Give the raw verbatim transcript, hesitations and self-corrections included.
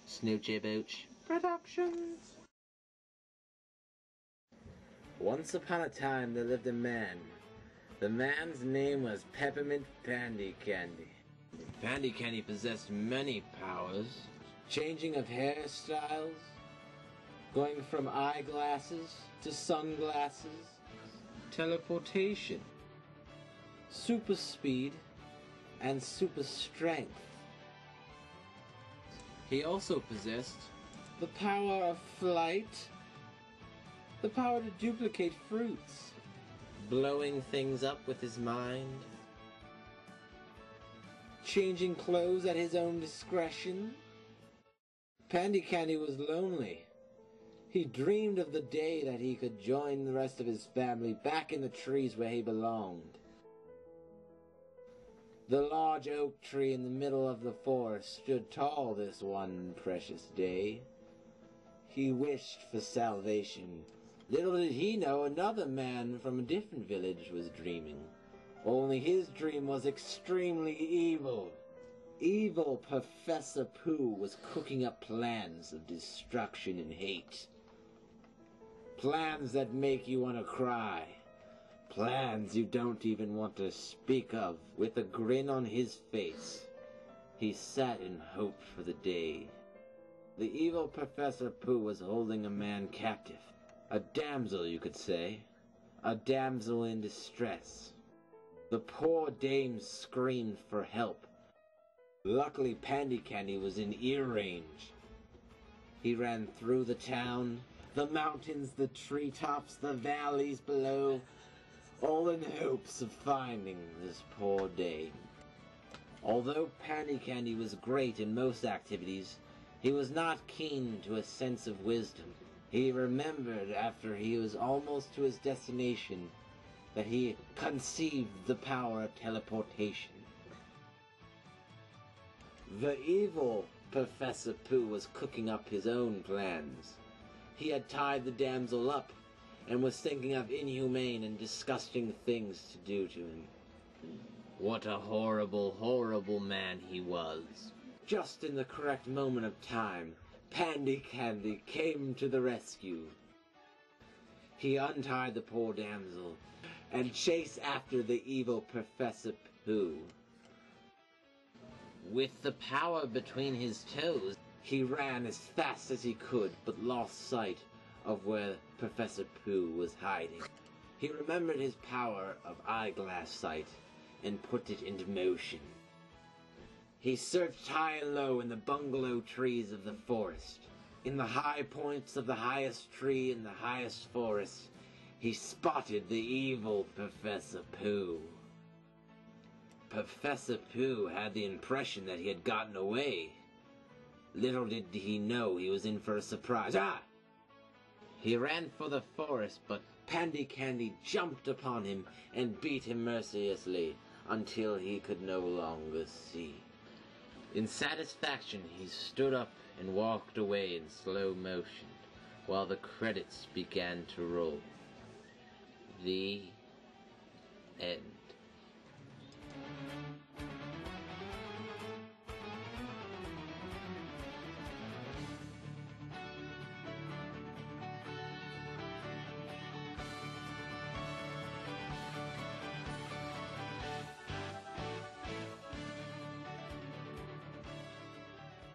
Snoochie Booch Productions. Once upon a time there lived a man. The man's name was Peppermint Pandy Candy. Pandy Candy possessed many powers, changing of hairstyles, going from eyeglasses to sunglasses, teleportation, super speed, and super strength. He also possessed the power of flight, the power to duplicate fruits, blowing things up with his mind, changing clothes at his own discretion. Pandy Candy was lonely. He dreamed of the day that he could join the rest of his family back in the trees where he belonged. The large oak tree in the middle of the forest stood tall this one precious day. He wished for salvation. Little did he know another man from a different village was dreaming. Only his dream was extremely evil. Evil Professor Pooh was cooking up plans of destruction and hate. Plans that make you want to cry. Plans you don't even want to speak of. With a grin on his face, he sat and hoped for the day. The evil Professor Pooh was holding a man captive. A damsel, you could say. A damsel in distress. The poor dame screamed for help. Luckily, Pandy Candy was in ear range. He ran through the town, the mountains, the treetops, the valleys below, all in hopes of finding this poor dame. Although Pandy Candy was great in most activities, he was not keen to a sense of wisdom. He remembered after he was almost to his destination that he conceived the power of teleportation. The evil Professor Pooh was cooking up his own plans. He had tied the damsel up and was thinking of inhumane and disgusting things to do to him. What a horrible, horrible man he was. Just in the correct moment of time, Pandy Candy came to the rescue. He untied the poor damsel and chased after the evil Professor Pooh. With the power between his toes, he ran as fast as he could, but lost sight of where Professor Pooh was hiding. He remembered his power of eyeglass sight and put it into motion. He searched high and low in the bungalow trees of the forest. In the high points of the highest tree in the highest forest, he spotted the evil Professor Pooh. Professor Pooh had the impression that he had gotten away. Little did he know he was in for a surprise. Ah! He ran for the forest, but Pandy Candy jumped upon him and beat him mercilessly until he could no longer see. In satisfaction, he stood up and walked away in slow motion, while the credits began to roll. The end.